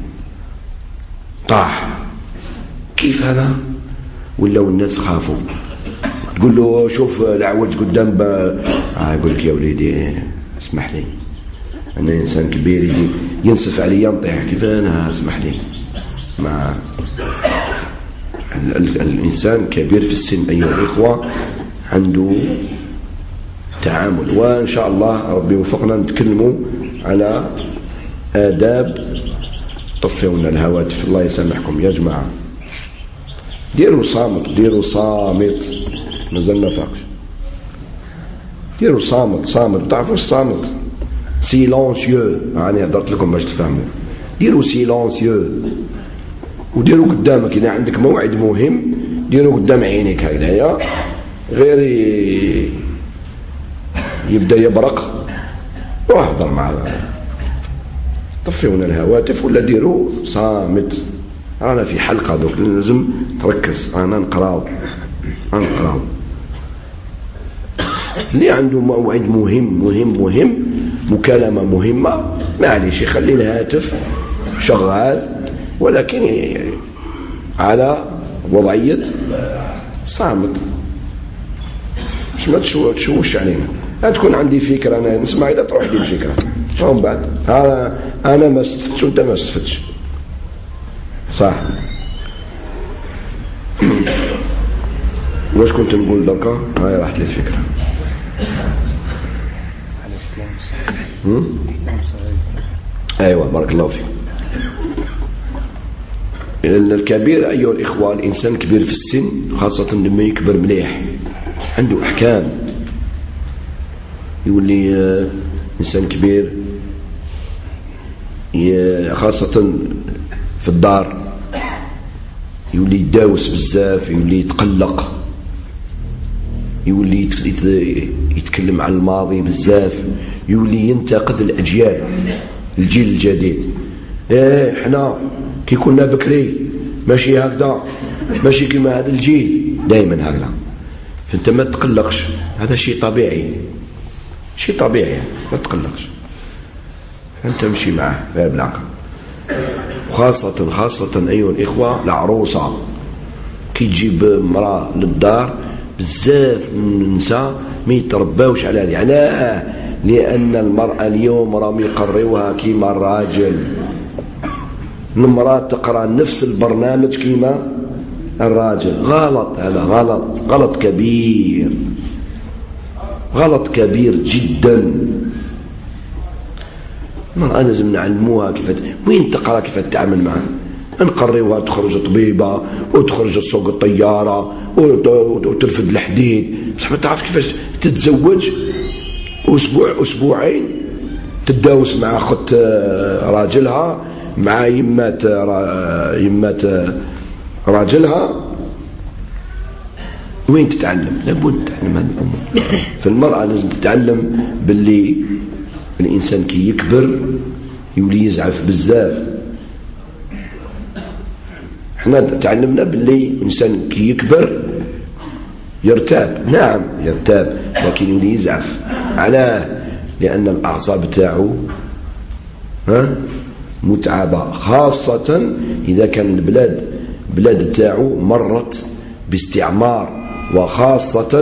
طاح. كيف هذا؟ ولاو الناس خافوا. تقول له شوف العوج قدام يقول لك يا وليدي اسمح لي، أنا إنسان كبير يجي ينصف علي ينطيح، كيف أنا اسمح لي؟ مع الإنسان كبير في السن أيها الإخوة عنده تعامل. وإن شاء الله ربي وفقنا نتكلموا على آداب. طفونا الهواتف الله يسامحكم يا جماعة. ديروا صامت، ديروا صامت، مازلنا فاقش. ديروا صامت، تعرفوا الصامت سيلونسيو، يعني هضرت لكم باش تفهموا. ديروا سيلونسيو وديروا قدامك إذا عندك موعد مهم، ديروا قدام عينيك هكذايا، غير يبدأ يبرق واحضر مع طفونا الهواتف ولا ديروا صامت. أنا في حلقة دوك لازم تركز، أنا نقراو اللي عنده موعد مهم مكالمة مهمة معليش يخلي الهاتف شغال، ولكن على وضعية صامت باش ما تشوش علينا. تكون عندي فكرة أنا نسمع إذا تروح لي الفكرة ومن بعد أنا ما استفدتش وأنت ما استفدتش، صح؟ واش كنت نقول دركا؟ هاي راحت لي الفكرة. أيوة بارك الله فيك. الكبير أيها الإخوة، الإنسان كبير في السن خاصة لما يكبر مليح عنده أحكام، يولي إنسان كبير خاصة في الدار يولي يداوس بزاف، يولي يتقلق، يولي يتكلم عن الماضي بزاف، يولي ينتقد الأجيال، الجيل الجديد. احنا كي كنا بكري ماشي هكذا، ماشي كما هذا الجيل دائما هكذا. فانت ما تقلقش، هذا شيء طبيعي، شيء طبيعي، ما تقلقش، انت مشي معه بالعقل. خاصة أيها الإخوة العروسة كي تجيب امرأة للدار بزاف من النساء ما يترباوش على هذه. علاه؟ لأن المرأة اليوم راهم يقرروها كيما الراجل. المرأة تقرأ نفس البرنامج كيما الراجل. غلط، هذا غلط كبير، غلط كبير جدا. المرأة لازم نعلموها كيف وين تقرأ كيف تتعامل معها. نقريوها تخرج طبيبة وتخرج تسوق الطيارة وترفد الحديد، بصح ما تعرف كيفاش تتزوج. أسبوعين تتداوس مع أخت راجلها، مع يمات راجلها. وين تتعلم؟ لابد تتعلم هذه الأمور. فالمرأة لازم تتعلم باللي الإنسان كي يكبر يولي يزعف بزاف. احنا تعلمنا باللي الإنسان كي يكبر يرتاب، نعم يرتاب، لكن يولي يزعف. علاه؟ لأن الأعصاب تاعو متعبة، خاصة إذا كان البلاد تاعو مرت باستعمار، وخاصة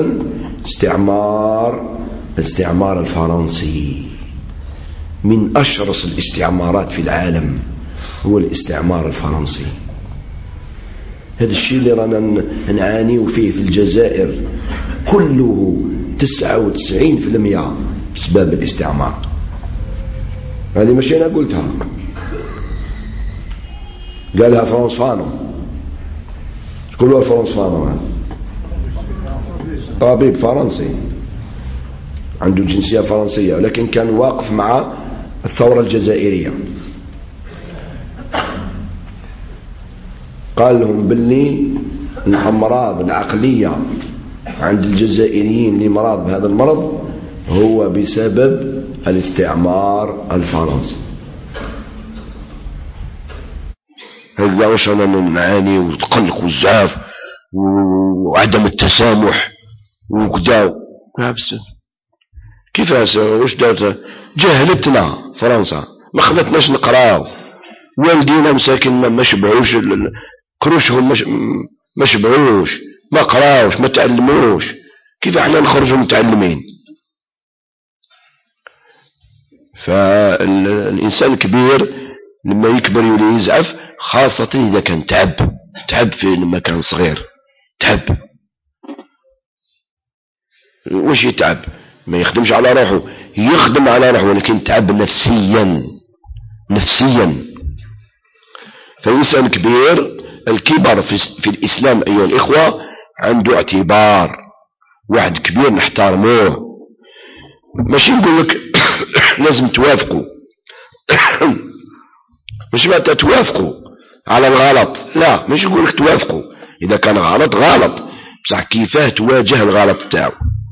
الاستعمار الفرنسي. من أشرس الاستعمارات في العالم هو الاستعمار الفرنسي. هذا الشيء اللي رانا نعاني فيه في الجزائر كله 99% بسبب الاستعمار. هذه ماشي أنا قلتها، قالها فرانس فانو. شكون هو فرانس فانو هذا؟ طبيب فرنسي عنده جنسية فرنسية، ولكن كان واقف مع الثورة الجزائرية. قال لهم باللي الأمراض العقلية عند الجزائريين اللي مرض بهذا المرض هو بسبب الاستعمار الفرنسي. هذا وصلنا المعاني والقلق والزعاف وعدم التسامح وكذا. كيفاش واش دارت؟ جهلتنا فرنسا، ما خلتناش نقراو، والدينا مساكن ما شبعوش كروشهم، ما شبعوش، ما قراوش، ما تعلموش. كيف احنا نخرجوا متعلمين؟ فالإنسان الكبير لما يكبر يولي يزعف، خاصة إذا كان تعب في لما كان صغير، تعب. وش يتعب؟ ما يخدمش على روحه، يخدم على روحه، ولكن تعب نفسيا. فالإنسان الكبير، الكبر في الإسلام أيها الإخوة عنده اعتبار. واحد كبير نحترموه، ماشي نقول لك لازم توافقوا مش ما تتوافقوا على الغلط، لا، مش نقول لك توافقوا، إذا كان غلط بصح كيفاه تواجه الغلط تاعو.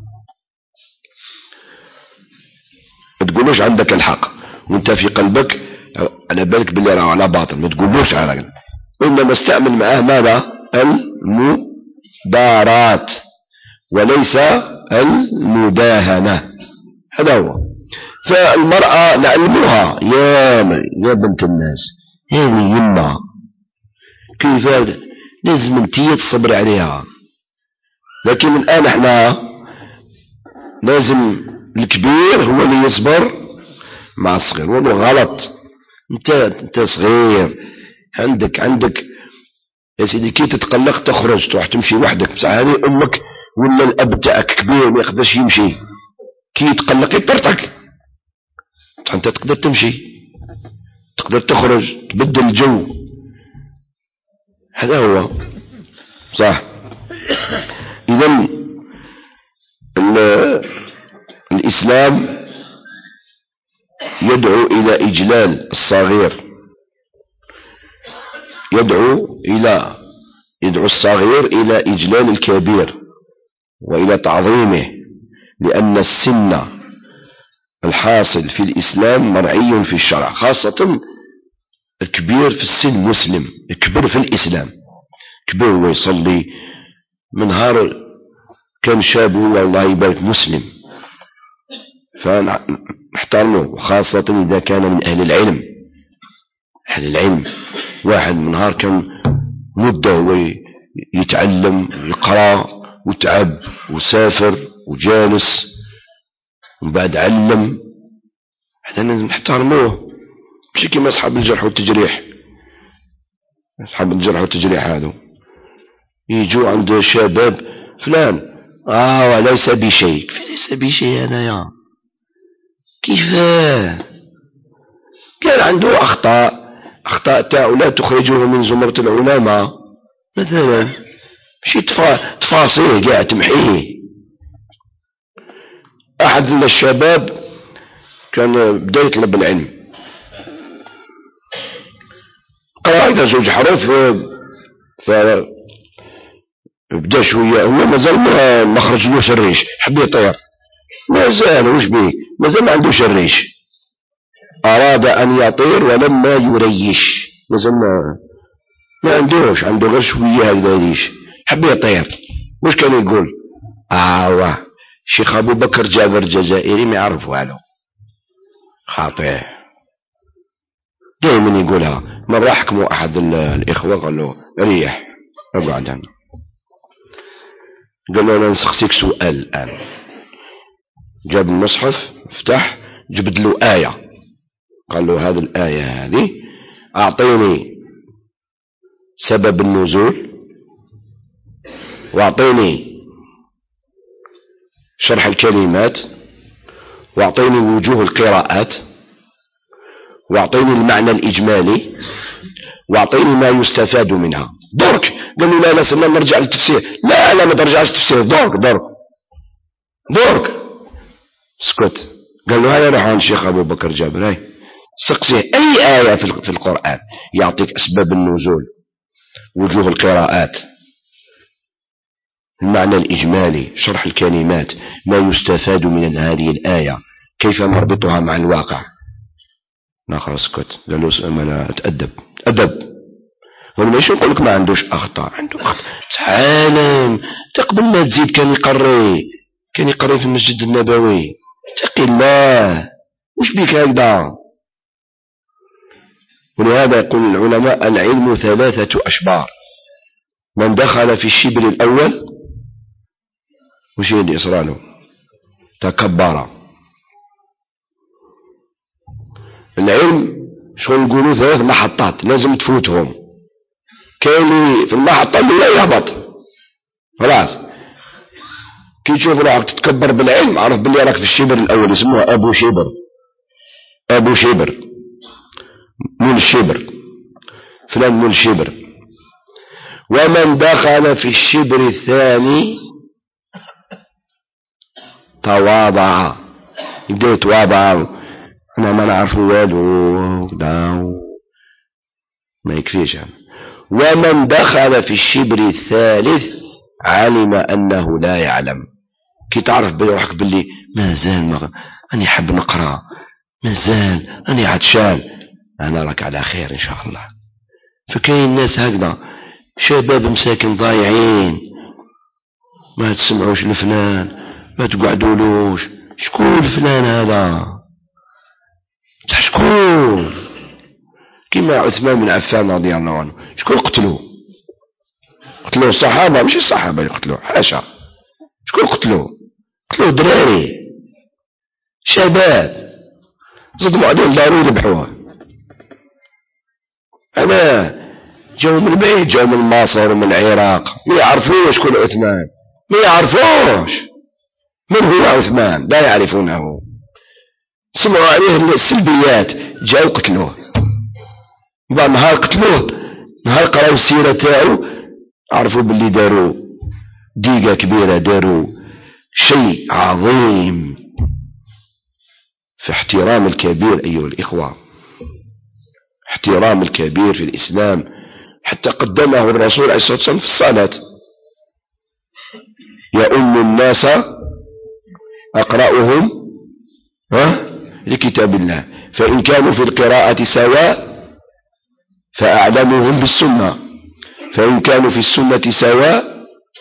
ما تقولوش عندك الحق وانت في قلبك على بالك باللي راه على باطل، ما تقولوش على قلب. إنما استعمل معاه ماذا؟ المدارات وليس المداهنة، هذا هو. فالمرأة نعلمها يا بنت الناس، هذه يما كيف لازم انتي تصبر عليها. لكن الآن احنا لازم الكبير هو اللي يصبر مع الصغير. وهذا غلط. انت صغير، عندك يا سيدي كي تتقلق تخرج تروح تمشي وحدك، بصح هذه امك ولا الاب تاعك كبير ما يقدرش يمشي، كي يتقلق يطرطق، انت تقدر تمشي، تقدر تخرج، تبدل الجو. هذا هو صح. اذا الإسلام يدعو إلى إجلال الصغير، يدعو الصغير إلى إجلال الكبير وإلى تعظيمه، لأن السن الحاصل في الإسلام مرعي في الشرع، خاصة الكبير في السن مسلم، كبر في الإسلام، كبر ويصلي من نهار كان شاب والله يبارك مسلم، فنحترمه، خاصة إذا كان من أهل العلم. واحد من نهار كان مدة ويتعلم يقرأ وتعب وسافر وجالس وبعد علم، هذا لازم نحترموه. مش كما أصحاب الجرح والتجريح. أصحاب الجرح والتجريح هذا يجوا عند شباب فلان وليس بشيء، ليس بشيء أنا كيف كان عنده أخطاء تاعو لا تخرجه من زمرة العلماء مثلا، مشي تفاصيل قاعد تمحيه. أحد الشباب كان بدا يطلب العلم، قرأ إذا زوج حروف فبدا شوية، هو مازال ما خرجلوش الريش، حب يطير، مازال وش بيه، مازال ما عندوش الريش، أراد أن يطير ولما يريش، مازال ما عندوش، عنده غير شوية هكذا يريش، حب يطير. وش كان يقول؟ شيخ أبو بكر جابر الجزائري ما يعرفوا هذا، خاطئ دائما يقولها. مرة حكموا أحد الإخوة قال له ريح اقعد هنا، قال له أنا نسقسيك سؤال الآن. جاب المصحف افتح جبد له آية، قال له هذه الآية هذه أعطيني سبب النزول، وأعطيني شرح الكلمات، وأعطيني وجوه القراءات، وأعطيني المعنى الإجمالي، واعطيني ما يستفاد منها. درك قال له لا سنة نرجع للتفسير. لا ما ترجعش للتفسير، درك اسكت. قال له هيا روح عند الشيخ أبو بكر جابر، هاي سقسيه أي آية في القرآن يعطيك أسباب النزول، وجوه القراءات، المعنى الإجمالي، شرح الكلمات، ما يستفاد من هذه الآية، كيف نربطها مع الواقع. لا خلاص اسكت. قال له أنا أدب. وانا ماشي نقول لك ما عندوش أخطاء، عنده أخطاء، عالم. قبل ما تزيد كان يقري في المسجد النبوي. اتق الله، وش بيك هكذا؟ ولهذا يقول العلماء العلم 3 أشبار. من دخل في الشبر الأول وش اللي يصرى له؟ تكبر. العلم شغل نقولوا 3 محطات لازم تفوتهم. كاين في المحطة اللي لا يهبط خلاص. كي تشوف روحك تتكبر بالعلم عرف باللي راك في الشبر الأول، يسموها أبو شبر مول الشبر، فلان مول الشبر. ومن دخل في الشبر الثاني تواضع، يبدأ يتواضع، أنا ما نعرف والو ما يكفيش. ومن دخل في الشبر الثالث علم أنه لا يعلم. كي تعرف بروحك باللي مازال أني حب نقرأ، مازال أني عطشان، أنا راك على خير إن شاء الله. فكاين ناس هكذا شباب مساكن ضايعين، ما تسمعوش لفلان، ما تقعدولوش. شكون فلان هذا؟ شكون؟ كما عثمان بن عفان رضي الله عنه، شكون قتلوه الصحابة، مش الصحابة يقتلوه، حاشا. شكون قتلوه دراري شباب صدموا عليه داروا يذبحوه. أنا جاوا من بعيد، جاوا من مصر ومن العراق، ما يعرفوش شكون عثمان، ما يعرفوش من هو عثمان، لا يعرفونه. سمعوا عليه السلبيات، جاوا قتلوه. بعد نهار قتلوه، نهار قراوا السيرة تاعو، عرفوا باللي داروا ديقة كبيرة، داروا شيء عظيم. في احترام الكبير أيها الإخوة، احترام الكبير في الإسلام، حتى قدمه الرسول عليه الصلاة والسلام في الصلاة: يؤم الناس أقرأهم لكتاب الله، فإن كانوا في القراءة سواء فأعلمهم بالسنة، فإن كانوا في السنة سواء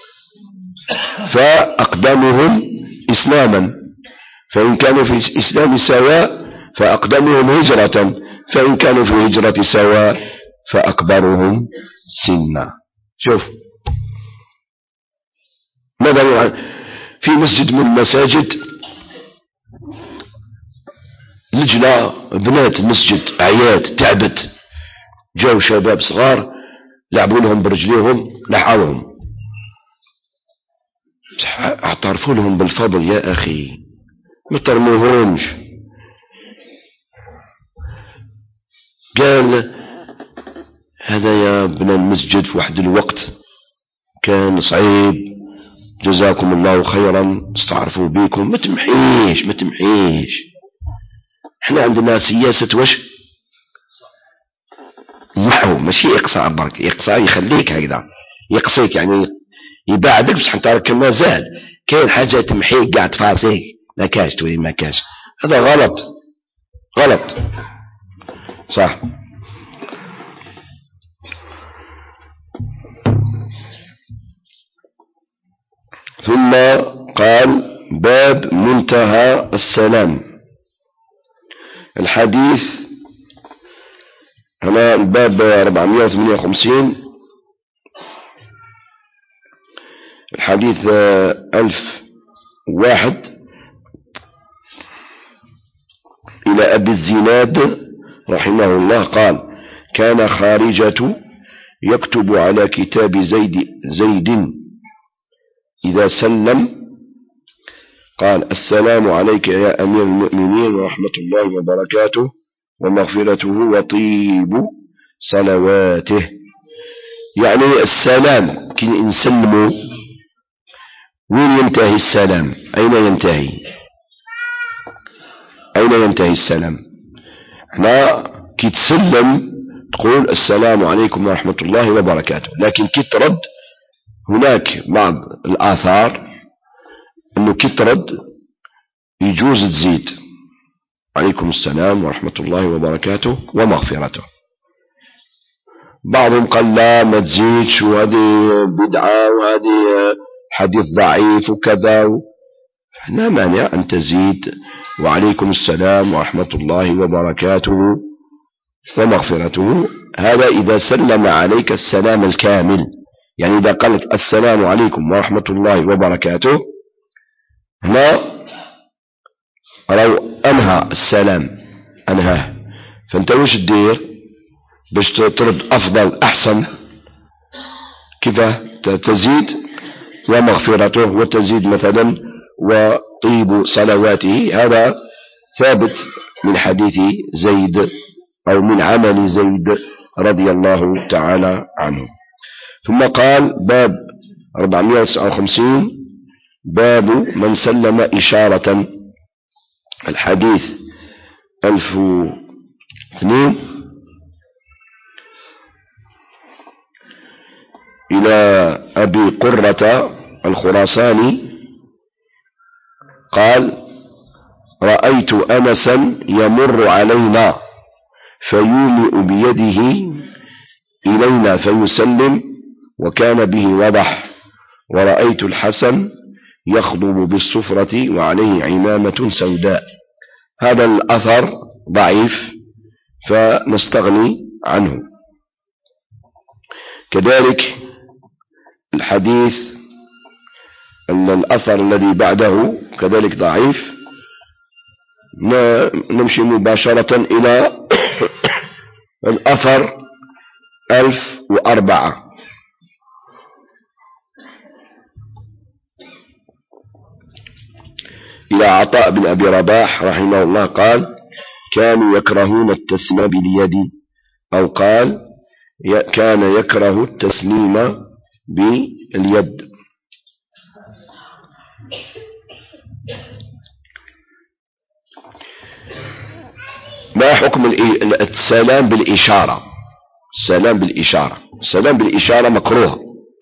فأقدمهم إسلاما، فإن كانوا في الإسلام سواء فأقدمهم هجرة، فإن كانوا في الهجرة سواء فأكبرهم سنا. شوف ماذا في مسجد من المساجد، لجنة بنات المسجد عيات تعبت، جاءوا شباب صغار لعبوا لهم برجليهم، لحقوهم، اعترفوا لهم بالفضل. يا أخي ما ترموهمش. قال هذا يا ابن المسجد في واحد الوقت كان صعيب، جزاكم الله خيرا، استعرفوا بيكم، ما تمحيش. احنا عندنا سياسة واش محو، ماشي إقصاء برك. إقصاء يخليك هكذا، يقصيك يعني يبعدك، بصح انت راك مازال كاين حاجة تمحيك قاعد فاسيك، ما كاش تولي ما كاش. هذا غلط صح. ثم قال: باب منتهى السلام. الحديث هنا الباب 458، الحديث 1001 إلى أبي الزناد رحمه الله قال: كان خارجة يكتب على كتاب زيد إذا سلم قال: السلام عليك يا أمير المؤمنين ورحمة الله وبركاته ومغفرته وطيب صلواته. يعني السلام كي نسلموا وين ينتهي السلام؟ أين ينتهي؟ أين ينتهي السلام؟ احنا كي تسلم تقول السلام عليكم ورحمة الله وبركاته، لكن كي ترد هناك بعض الآثار أنه كي ترد يجوز تزيد عليكم السلام ورحمة الله وبركاته ومغفرته. بعضهم قال لا ما تزيدش وهذه بدعة وهذه حديث ضعيف وكذا. لا مانع أن تزيد وعليكم السلام ورحمة الله وبركاته ومغفرته. هذا إذا سلم عليك السلام الكامل، يعني إذا قال لك السلام عليكم ورحمة الله وبركاته هنا لو أنهى السلام أنهاه، فأنت وش تدير باش ترد أفضل أحسن؟ كيف تزيد ومغفرته وتزيد مثلا وطيب صلواته. هذا ثابت من حديث زيد أو من عمل زيد رضي الله تعالى عنه. ثم قال باب 459 باب من سلم إشارة. الحديث 1002 إلى أبي قرة الخراساني قال رأيت أنسا يمر علينا فيومئ بيده إلينا فيسلم وكان به وضح، ورأيت الحسن يخضب بالصفرة وعليه عمامة سوداء. هذا الأثر ضعيف فنستغني عنه. كذلك الحديث الأثر الذي بعده كذلك ضعيف. نمشي مباشرة إلى الأثر 1004 إلى عطاء بن أبي رباح رحمه الله قال كانوا يكرهون التسليم باليد، أو قال كان يكره التسليم باليد. ما حكم السلام بالإشارة؟ السلام بالإشارة، السلام بالإشارة مكروه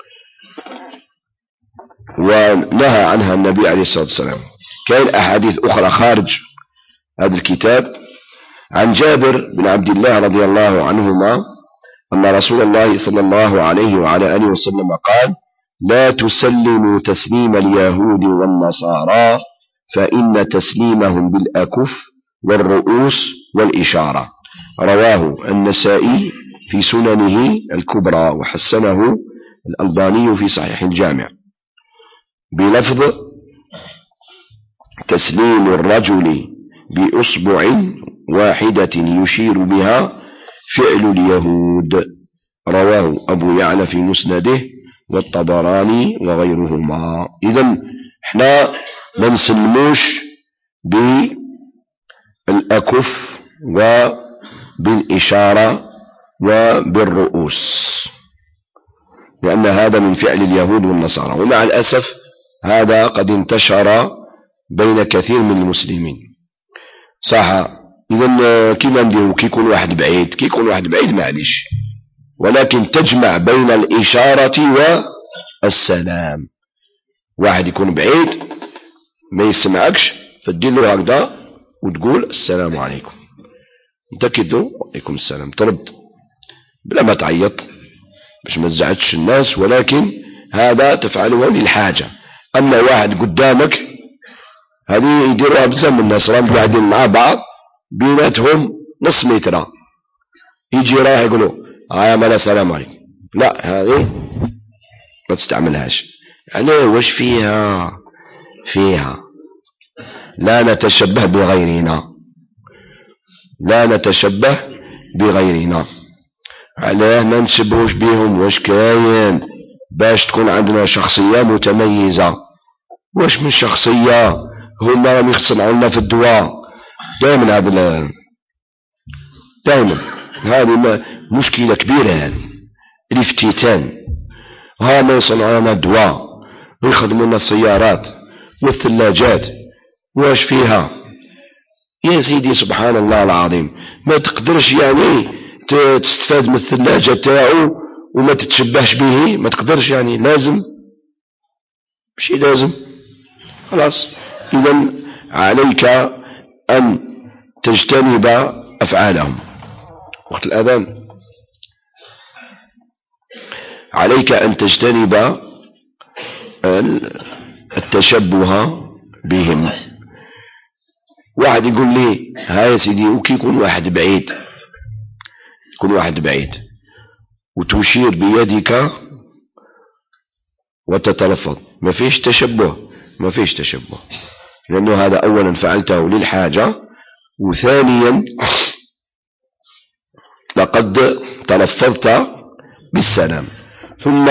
ونهى عنها النبي عليه الصلاة والسلام. كاين أحاديث أخرى خارج هذا الكتاب عن جابر بن عبد الله رضي الله عنهما أن رسول الله صلى الله عليه وعلى آله وسلم قال لا تسلموا تسليم اليهود والنصارى فإن تسليمهم بالأكف والرؤوس والإشارة. رواه النسائي في سننه الكبرى وحسنه الألباني في صحيح الجامع بلفظ تسليم الرجل بأصبع واحدة يشير بها فعل اليهود. رواه أبو يعلى في مسنده والطبراني وغيرهما. إذن احنا ما نسلموش بالأكف وبالإشارة وبالرؤوس، لأن هذا من فعل اليهود والنصارى، ومع الأسف هذا قد انتشر بين كثير من المسلمين. صح. إذن كيما نديرو كي يكون واحد بعيد، كي يكون واحد بعيد معليش، ولكن تجمع بين الإشارة والسلام. واحد يكون بعيد ما يسمعكش فتدير له هكذا وتقول السلام عليكم، انت كدو عليكم السلام، ترد بلا ما تعيط باش ما تزعجش الناس، ولكن هذا تفعله للحاجة. أما واحد قدامك هذه يديروها بزاف من الناس راهم قاعدين مع بعض بيناتهم نص متر، يجي راح يقولوا يا ملا السلام عليكم، لا هذه ما تستعملهاش. يعني وش فيها لا نتشبه بغيرنا، لا نتشبه بغيرنا. علاه ما نشبهوش بهم؟ واش كاين باش تكون عندنا شخصية متميزة؟ واش من شخصية؟ هما راهم يختصروا لنا في الدواء دائما. هذا دائما هذه مشكلة كبيرة، هذه الافتتان. ها ما يصنعون دواء ويخدمون السيارات والثلاجات، واش فيها يا سيدي؟ سبحان الله العظيم. ما تقدرش يعني تستفاد من الثلاجة تاعو وما تتشبهش به؟ ما تقدرش يعني؟ لازم ماشي لازم، خلاص. إذن عليك أن تجتنب أفعالهم. وقت الأذان عليك أن تجتنب التشبه بهم. واحد يقول لي ها يا سيدي، وكي يكون واحد بعيد، يكون واحد بعيد وتشير بيدك وتتلفظ، ما فيش تشبه، ما فيش تشبه، لأنه هذا أولا فعلته للحاجة، وثانيا لقد تلفظت بالسلام. ثم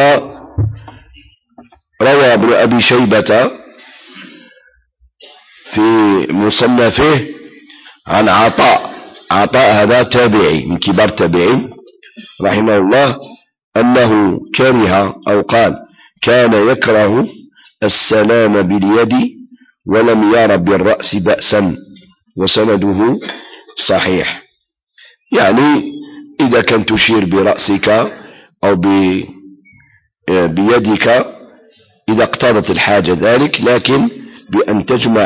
روى ابن أبي شيبة في مصنفه عن عطاء هذا تابعي من كبار تابعين رحمه الله، أنه كره أو قال كان يكره السلام باليد ولم ير بالرأس بأسا، وسنده صحيح. يعني إذا كنت تشير برأسك أو بيدك إذا اقتضت الحاجة ذلك، لكن بأن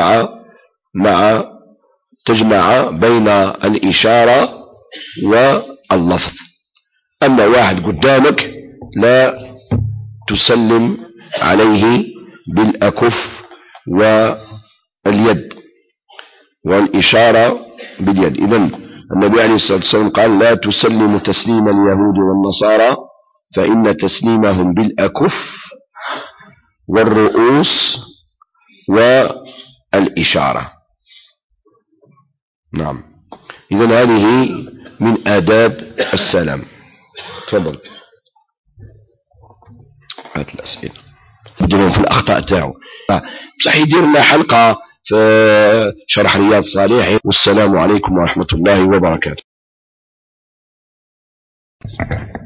تجمع بين الإشارة واللفظ. أما واحد قدامك لا تسلم عليه بالأكف واليد والإشارة باليد. إذن النبي عليه الصلاة والسلام قال لا تسلم تسليم اليهود والنصارى فإن تسليمهم بالأكف والرؤوس والإشارة. نعم. إذن هذه من آداب السلام. تفضل. هات الأسئلة يديرون في الأخطاء تاعو. بصح يدير لنا حلقة في شرح رياض الصالحين. والسلام عليكم ورحمة الله وبركاته.